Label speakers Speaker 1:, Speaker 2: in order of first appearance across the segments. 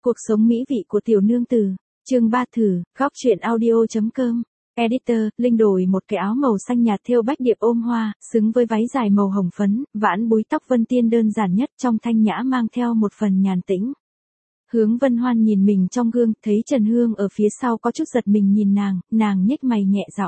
Speaker 1: Cuộc sống mỹ vị của tiểu nương tử. Chương 3 thử, góc truyện audio.com. Editor, Linh đổi một cái áo màu xanh nhạt thêu bách điệp ôm hoa, xứng với váy dài màu hồng phấn, vãn búi tóc Vân Tiên đơn giản nhất trong thanh nhã mang theo một phần nhàn tĩnh. Hướng Vân Hoan nhìn mình trong gương, thấy Trần Hương ở phía sau có chút giật mình nhìn nàng nhếch mày nhẹ giọng.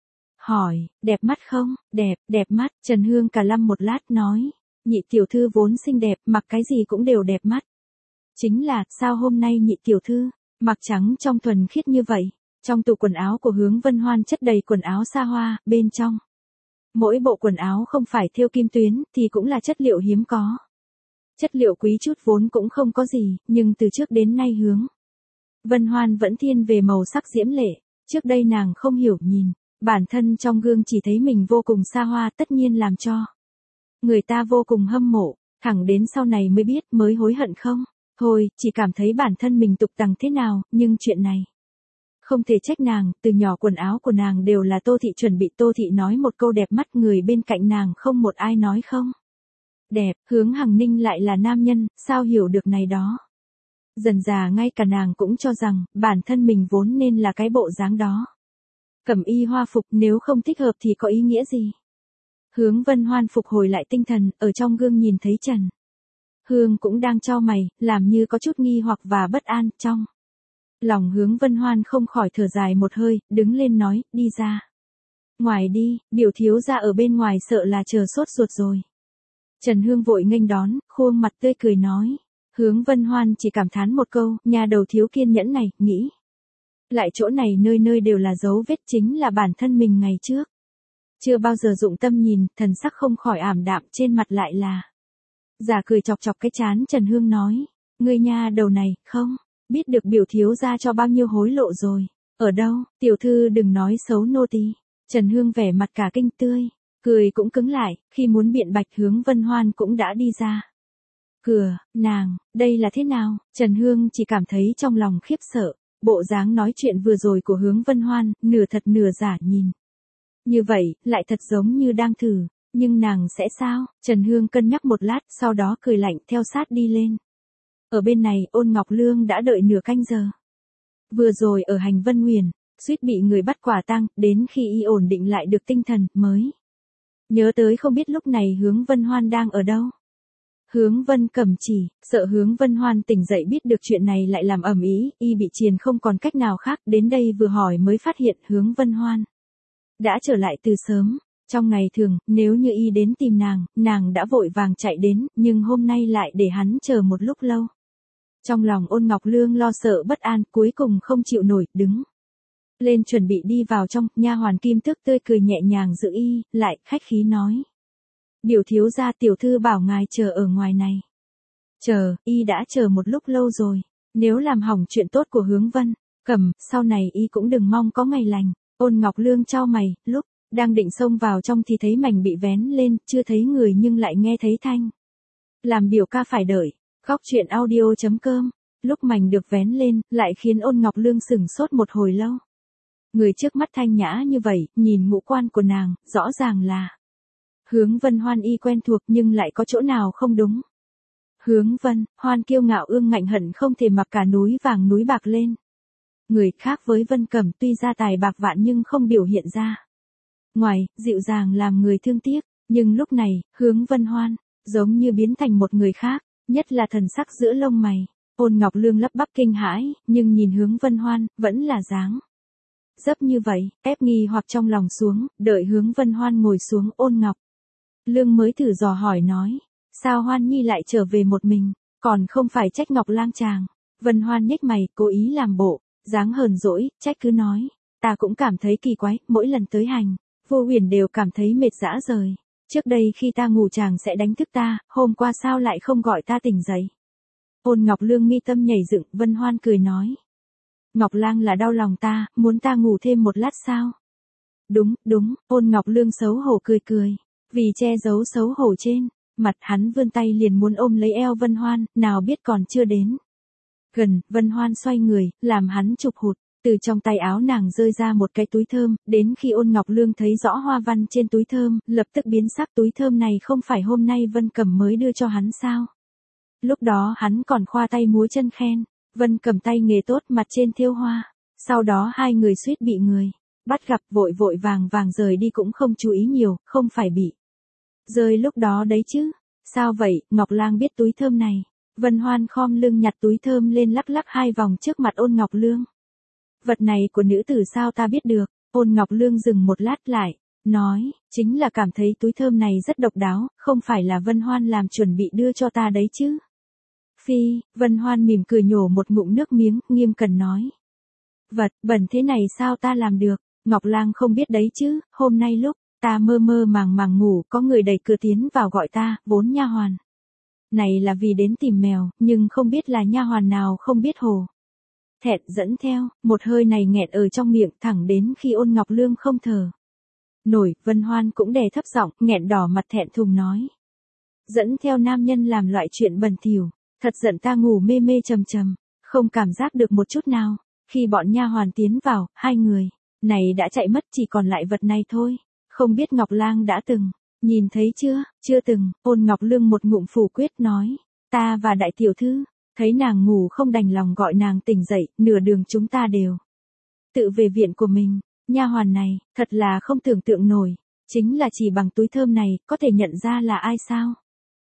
Speaker 1: Hỏi, đẹp mắt không? Đẹp mắt, Trần Hương cả lăm một lát nói. Nhị tiểu thư vốn xinh đẹp, mặc cái gì cũng đều đẹp mắt. Chính là, sao hôm nay nhị tiểu thư, mặc trắng trong thuần khiết như vậy. Trong tủ quần áo của Hướng Vân Hoan chất đầy quần áo xa hoa, bên trong. Mỗi bộ quần áo không phải thêu kim tuyến, thì cũng là chất liệu hiếm có. Chất liệu quý chút vốn cũng không có gì, nhưng từ trước đến nay Hướng Vân Hoan vẫn thiên về màu sắc diễm lệ. Trước đây nàng không hiểu nhìn, bản thân trong gương chỉ thấy mình vô cùng xa hoa, tất nhiên làm cho người ta vô cùng hâm mộ, thẳng đến sau này mới biết, mới hối hận không. Thôi, chỉ cảm thấy bản thân mình tục tằng thế nào, nhưng chuyện này không thể trách nàng, từ nhỏ quần áo của nàng đều là Tô Thị chuẩn bị. Tô Thị nói một câu đẹp mắt, người bên cạnh nàng không một ai nói không đẹp. Hướng Hằng Ninh lại là nam nhân, sao hiểu được này đó. Dần dà ngay cả nàng cũng cho rằng, bản thân mình vốn nên là cái bộ dáng đó. Cẩm y hoa phục nếu không thích hợp thì có ý nghĩa gì. Hướng Vân Hoan phục hồi lại tinh thần, ở trong gương nhìn thấy Trần Hương cũng đang chau mày, làm như có chút nghi hoặc và bất an. Trong lòng Hướng Vân Hoan không khỏi thở dài một hơi, đứng lên nói, đi ra ngoài đi, biểu thiếu gia ở bên ngoài sợ là chờ sốt ruột rồi. Trần Hương vội nghênh đón, khuôn mặt tươi cười nói. Hướng Vân Hoan chỉ cảm thán một câu, nhà đầu thiếu kiên nhẫn này, nghĩ lại chỗ này nơi nơi đều là dấu vết, chính là bản thân mình ngày trước chưa bao giờ dụng tâm nhìn, thần sắc không khỏi ảm đạm, trên mặt lại là giả cười chọc chọc cái trán. Trần Hương nói, ngươi nha đầu này, không biết được biểu thiếu gia cho bao nhiêu hối lộ rồi. Ở đâu, tiểu thư đừng nói xấu nô tỳ. Trần Hương vẻ mặt cả kinh tươi, cười cũng cứng lại, khi muốn biện bạch Hướng Vân Hoan cũng đã đi ra cửa. Nàng, đây là thế nào? Trần Hương chỉ cảm thấy trong lòng khiếp sợ, bộ dáng nói chuyện vừa rồi của Hướng Vân Hoan, nửa thật nửa giả, nhìn như vậy, lại thật giống như đang thử. Nhưng nàng sẽ sao? Trần Hương cân nhắc một lát, sau đó cười lạnh theo sát đi lên. Ở bên này, Ôn Ngọc Lương đã đợi nửa canh giờ. Vừa rồi ở hành Vân Huyền, suýt bị người bắt quả tang, đến khi y ổn định lại được tinh thần, mới nhớ tới không biết lúc này Hướng Vân Hoan đang ở đâu. Hướng Vân Cẩm chỉ, sợ Hướng Vân Hoan tỉnh dậy biết được chuyện này lại làm ầm ĩ, y bị triền không còn cách nào khác, đến đây vừa hỏi mới phát hiện Hướng Vân Hoan đã trở lại từ sớm. Trong ngày thường, nếu như y đến tìm nàng đã vội vàng chạy đến, nhưng hôm nay lại để hắn chờ một lúc lâu. Trong lòng Ôn Ngọc Lương lo sợ bất an, cuối cùng không chịu nổi, đứng lên chuẩn bị đi vào trong. Nha hoàn Kim Tước tươi cười nhẹ nhàng giữ y, lại khách khí nói. Biểu thiếu gia, tiểu thư bảo ngài chờ ở ngoài này. Chờ, y đã chờ một lúc lâu rồi. Nếu làm hỏng chuyện tốt của Hướng Vân Cẩm, sau này y cũng đừng mong có ngày lành. Ôn Ngọc Lương chau mày, lúc đang định xông vào trong thì thấy mảnh bị vén lên, chưa thấy người nhưng lại nghe thấy thanh làm biểu ca phải đợi. Góc truyện audio.com. Lúc mảnh được vén lên, lại khiến Ôn Ngọc Lương sửng sốt một hồi lâu. Người trước mắt thanh nhã như vậy, nhìn ngũ quan của nàng, rõ ràng là Hướng Vân Hoan y quen thuộc, nhưng lại có chỗ nào không đúng. Hướng Vân Hoan kiêu ngạo ương ngạnh hận không thể mặc cả núi vàng núi bạc lên. Người khác với Vân Cẩm tuy ra tài bạc vạn nhưng không biểu hiện ra ngoài, dịu dàng làm người thương tiếc. Nhưng lúc này, Hướng Vân Hoan giống như biến thành một người khác, nhất là thần sắc giữa lông mày. Ôn Ngọc Lương lắp bắp kinh hãi, nhưng nhìn Hướng Vân Hoan, vẫn là dáng dấp như vậy, ép nghi hoặc trong lòng xuống, đợi Hướng Vân Hoan ngồi xuống. Ôn Ngọc Lương mới thử dò hỏi nói, sao Hoan Nhi lại trở về một mình, còn không phải trách Ngọc Lang chàng. Vân Hoan nhếch mày, cố ý làm bộ dáng hờn dỗi, trách cứ nói, ta cũng cảm thấy kỳ quái, mỗi lần tới hành Vô Huyền đều cảm thấy mệt dã rời. Trước đây khi ta ngủ chàng sẽ đánh thức ta, hôm qua sao lại không gọi ta tỉnh dậy. Ôn Ngọc Lương mi tâm nhảy dựng. Vân Hoan cười nói, Ngọc Lang là đau lòng ta, muốn ta ngủ thêm một lát sao? Đúng. Ôn Ngọc Lương xấu hổ cười, vì che giấu xấu hổ trên mặt, hắn vươn tay liền muốn ôm lấy eo Vân Hoan, nào biết còn chưa đến gần, Vân Hoan xoay người, làm hắn chụp hụt. Từ trong tay áo nàng rơi ra một cái túi thơm, đến khi Ôn Ngọc Lương thấy rõ hoa văn trên túi thơm, lập tức biến sắc. Túi thơm này không phải hôm nay Vân Cẩm mới đưa cho hắn sao? Lúc đó hắn còn khoa tay múa chân khen, Vân cầm tay nghề tốt mặt trên thêu hoa. Sau đó hai người suýt bị người bắt gặp, vội vội vàng vàng rời đi cũng không chú ý nhiều, không phải bị rơi lúc đó đấy chứ. Sao vậy? Ngọc Lang biết túi thơm này. Vân Hoan khom lưng nhặt túi thơm lên lắc lắc hai vòng trước mặt Ôn Ngọc Lương. Vật này của nữ tử sao ta biết được? Ôn Ngọc Lương dừng một lát lại, nói, chính là cảm thấy túi thơm này rất độc đáo, không phải là Vân Hoan làm chuẩn bị đưa cho ta đấy chứ. Phi, Vân Hoan mỉm cười nhổ một ngụm nước miếng, nghiêm cẩn nói. Vật bẩn thế này sao ta làm được? Ngọc Lang không biết đấy chứ, hôm nay lúc ta mơ mơ màng màng ngủ, có người đẩy cửa tiến vào gọi ta, vốn nha hoàn này là vì đến tìm mèo, nhưng không biết là nha hoàn nào không biết hồ thẹn dẫn theo, một hơi này nghẹn ở trong miệng thẳng đến khi Ôn Ngọc Lương không thở nổi. Vân Hoan cũng đè thấp giọng, nghẹn đỏ mặt thẹn thùng nói. Dẫn theo nam nhân làm loại chuyện bẩn thỉu, thật giận ta ngủ mê mê trầm trầm, không cảm giác được một chút nào. Khi bọn nha hoàn tiến vào, hai người này đã chạy mất, chỉ còn lại vật này thôi. Không biết Ngọc Lang đã từng nhìn thấy chưa? Chưa từng. Ôn Ngọc Lương một ngụm phủ quyết nói. Ta và đại tiểu thư thấy nàng ngủ không đành lòng gọi nàng tỉnh dậy, nửa đường chúng ta đều tự về viện của mình. Nha hoàn này, thật là không tưởng tượng nổi, chính là chỉ bằng túi thơm này, có thể nhận ra là ai sao?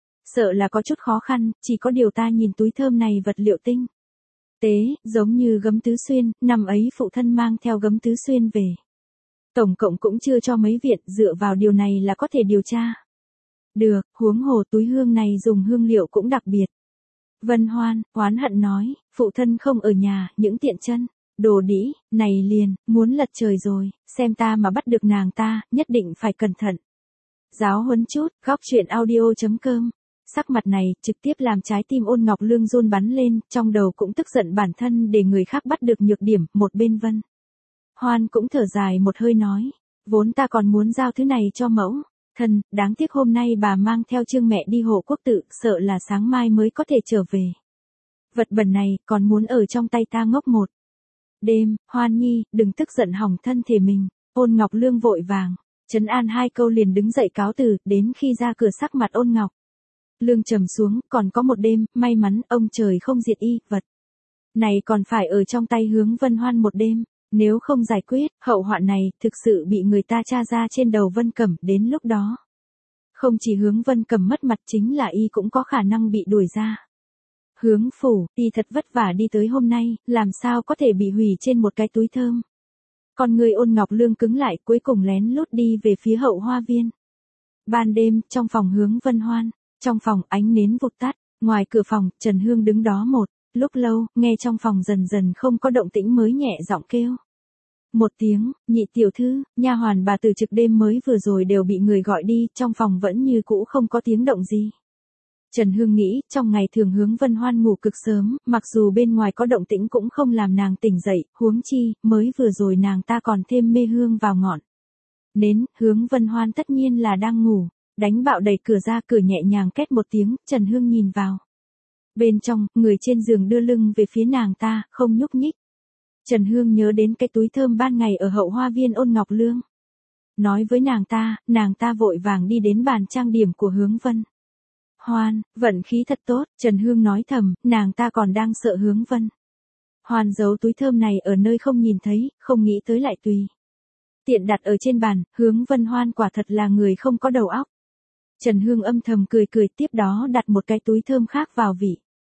Speaker 1: Sợ là có chút khó khăn, chỉ có điều ta nhìn túi thơm này vật liệu tinh tế, giống như gấm tứ xuyên, năm ấy phụ thân mang theo gấm tứ xuyên về. Tổng cộng cũng chưa cho mấy viện, dựa vào điều này là có thể điều tra được, huống hồ túi hương này dùng hương liệu cũng đặc biệt. Vân Hoan, oán hận nói, phụ thân không ở nhà, những tiện chân đồ đĩ, này liền, muốn lật trời rồi, xem ta mà bắt được nàng ta, nhất định phải cẩn thận. Giáo huấn chút, góc chuyện audio.com. Sắc mặt này, trực tiếp làm trái tim Ôn Ngọc Lương run bắn lên, trong đầu cũng tức giận bản thân để người khác bắt được nhược điểm, một bên Vân Hoan cũng thở dài một hơi nói, vốn ta còn muốn giao thứ này cho mẫu thân, đáng tiếc hôm nay bà mang theo Trương mẹ đi hộ quốc tự, sợ là sáng mai mới có thể trở về. Vật bẩn này, còn muốn ở trong tay ta ngốc một đêm. Hoan nhi, đừng tức giận hỏng thân thể mình. Ôn Ngọc Lương vội vàng trấn an hai câu liền đứng dậy cáo từ, đến khi ra cửa sắc mặt Ôn Ngọc Lương trầm xuống, còn có một đêm, may mắn ông trời không diệt y, vật này còn phải ở trong tay Hướng Vân Hoan một đêm, nếu không giải quyết, hậu hoạn này thực sự bị người ta tra ra trên đầu Vân Cẩm, đến lúc đó không chỉ Hướng Vân Cẩm mất mặt, chính là y cũng có khả năng bị đuổi ra Hướng phủ. Y thật vất vả đi tới hôm nay, làm sao có thể bị hủy trên một cái túi thơm. Con người Ôn Ngọc Lương cứng lại, cuối cùng lén lút đi về phía hậu hoa viên. Ban đêm, trong phòng Hướng Vân Hoan, trong phòng ánh nến vụt tắt, ngoài cửa phòng, Trần Hương đứng đó một lúc lâu, nghe trong phòng dần dần không có động tĩnh mới nhẹ giọng kêu một tiếng, nhị tiểu thư. Nha hoàn bà từ trực đêm mới vừa rồi đều bị người gọi đi, trong phòng vẫn như cũ không có tiếng động gì. Trần Hương nghĩ, trong ngày thường Hướng Vân Hoan ngủ cực sớm, mặc dù bên ngoài có động tĩnh cũng không làm nàng tỉnh dậy, huống chi, mới vừa rồi nàng ta còn thêm mê hương vào ngọn nến. Hướng Vân Hoan tất nhiên là đang ngủ, đánh bạo đẩy cửa ra, cửa nhẹ nhàng két một tiếng, Trần Hương nhìn vào. Bên trong, người trên giường đưa lưng về phía nàng ta, không nhúc nhích. Trần Hương nhớ đến cái túi thơm ban ngày ở hậu hoa viên Ôn Ngọc Lương nói với nàng ta vội vàng đi đến bàn trang điểm của Hướng Vân Hoan. Vận khí thật tốt, Trần Hương nói thầm, nàng ta còn đang sợ Hướng Vân Hoan giấu túi thơm này ở nơi không nhìn thấy, không nghĩ tới lại tùy tiện đặt ở trên bàn. Hướng Vân Hoan quả thật là người không có đầu óc. Trần Hương âm thầm cười cười, tiếp đó đặt một cái túi thơm khác vào vị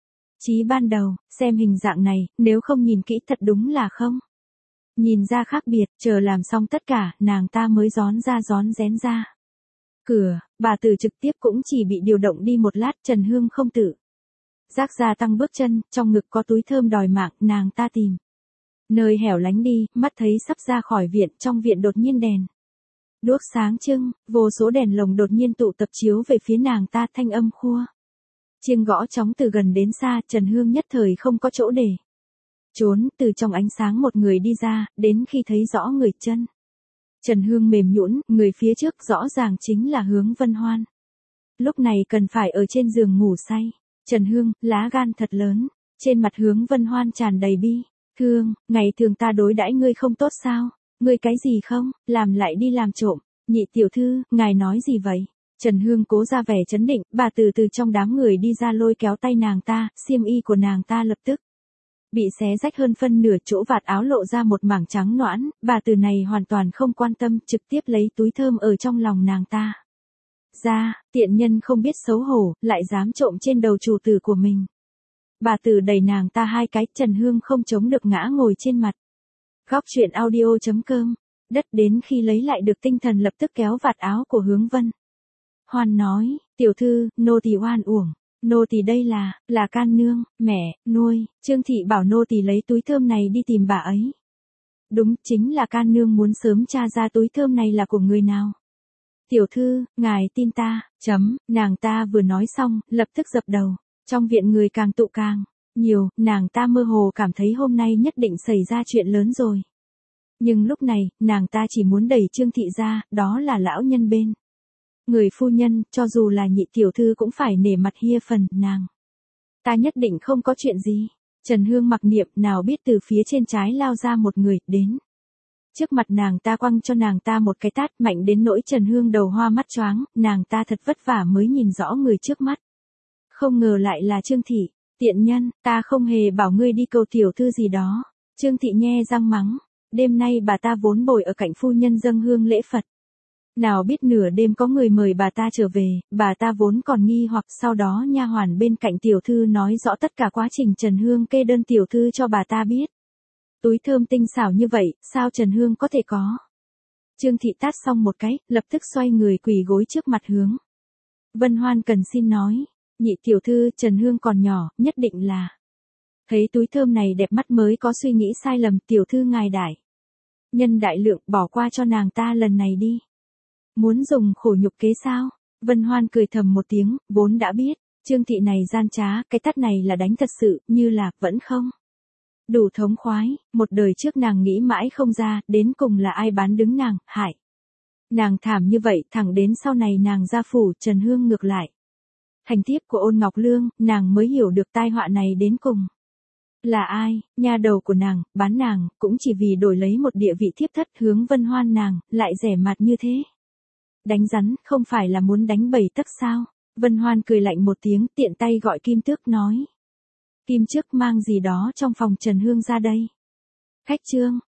Speaker 1: trí ban đầu, xem hình dạng này, nếu không nhìn kỹ thật đúng là không nhìn ra khác biệt. Chờ làm xong tất cả, nàng ta mới rón rén ra cửa. Bà Từ trực tiếp cũng chỉ bị điều động đi một lát. Trần Hương không tự giác gia tăng bước chân, trong ngực có túi thơm đòi mạng, nàng ta tìm nơi hẻo lánh đi, mắt thấy sắp ra khỏi viện, trong viện đột nhiên đèn đuốc sáng trưng, vô số đèn lồng đột nhiên tụ tập chiếu về phía nàng ta, thanh âm khua chiêng gõ trống từ gần đến xa. Trần Hương nhất thời không có chỗ để trốn, từ trong ánh sáng một người đi ra, đến khi thấy rõ người chân, Trần Hương mềm nhũn, người phía trước rõ ràng chính là Hướng Vân Hoan. Lúc này cần phải ở trên giường ngủ say. Trần Hương, lá gan thật lớn. Trên mặt Hướng Vân Hoan tràn đầy bi thương, ngày thường ta đối đãi ngươi không tốt sao? Ngươi cái gì không, làm lại đi làm trộm. Nhị tiểu thư, ngài nói gì vậy? Trần Hương cố ra vẻ trấn định, bà từ trong đám người đi ra lôi kéo tay nàng ta, xiêm y của nàng ta lập tức bị xé rách hơn phân nửa, chỗ vạt áo lộ ra một mảng trắng nõn, bà từ này hoàn toàn không quan tâm, trực tiếp lấy túi thơm ở trong lòng nàng ta ra, tiện nhân không biết xấu hổ, lại dám trộm trên đầu chủ tử của mình. Bà tử đẩy nàng ta hai cái, Trần Hương không chống được ngã ngồi trên mặt. Góc truyện audio.com, đất đến khi lấy lại được tinh thần lập tức kéo vạt áo của Hướng Vân Hoan nói, tiểu thư, nô tỳ oan uổng. Nô tỳ đây là can nương, mẹ, nuôi, Trương thị bảo nô tỳ lấy túi thơm này đi tìm bà ấy. Đúng, chính là can nương muốn sớm tra ra túi thơm này là của người nào. Tiểu thư, ngài tin ta, nàng ta vừa nói xong, lập tức dập đầu. Trong viện người càng tụ càng nhiều, nàng ta mơ hồ cảm thấy hôm nay nhất định xảy ra chuyện lớn rồi. Nhưng lúc này, nàng ta chỉ muốn đẩy Trương thị ra, đó là lão nhân bên người phu nhân, cho dù là nhị tiểu thư cũng phải nể mặt hia phần, nàng ta nhất định không có chuyện gì. Trần Hương mặc niệm, nào biết từ phía trên trái lao ra một người, đến trước mặt nàng ta quăng cho nàng ta một cái tát mạnh đến nỗi Trần Hương đầu hoa mắt choáng, nàng ta thật vất vả mới nhìn rõ người trước mắt. Không ngờ lại là Trương thị, tiện nhân, ta không hề bảo ngươi đi cầu tiểu thư gì đó. Trương thị nhe răng mắng, đêm nay bà ta vốn bồi ở cạnh phu nhân dâng hương lễ Phật. Nào biết nửa đêm có người mời bà ta trở về, bà ta vốn còn nghi hoặc, sau đó nha hoàn bên cạnh tiểu thư nói rõ tất cả quá trình Trần Hương kê đơn tiểu thư cho bà ta biết. Túi thơm tinh xảo như vậy, sao Trần Hương có thể có? Trương thị tát xong một cái, lập tức xoay người quỳ gối trước mặt Hướng Vân Hoan cần xin nói, nhị tiểu thư, Trần Hương còn nhỏ, nhất định là thấy túi thơm này đẹp mắt mới có suy nghĩ sai lầm, tiểu thư ngài đại nhân đại lượng, bỏ qua cho nàng ta lần này đi. Muốn dùng khổ nhục kế sao? Vân Hoan cười thầm một tiếng, vốn đã biết, Trương thị này gian trá, cái tát này là đánh thật sự, như là, vẫn không đủ thống khoái, một đời trước nàng nghĩ mãi không ra, đến cùng là ai bán đứng nàng, hại nàng thảm như vậy, thẳng đến sau này nàng ra phủ, Trần Hương ngược lại thành thiếp của Ôn Ngọc Lương, nàng mới hiểu được tai họa này đến cùng là ai. Nha đầu của nàng, bán nàng, cũng chỉ vì đổi lấy một địa vị thiếp thất. Hướng Vân Hoan nàng, lại rẻ mạt như thế. Đánh rắn, không phải là muốn đánh 7 tấc sao? Vân Hoan cười lạnh một tiếng, tiện tay gọi Kim Tước nói. Kim Trước mang gì đó trong phòng Trần Hương ra đây. Khách Trương,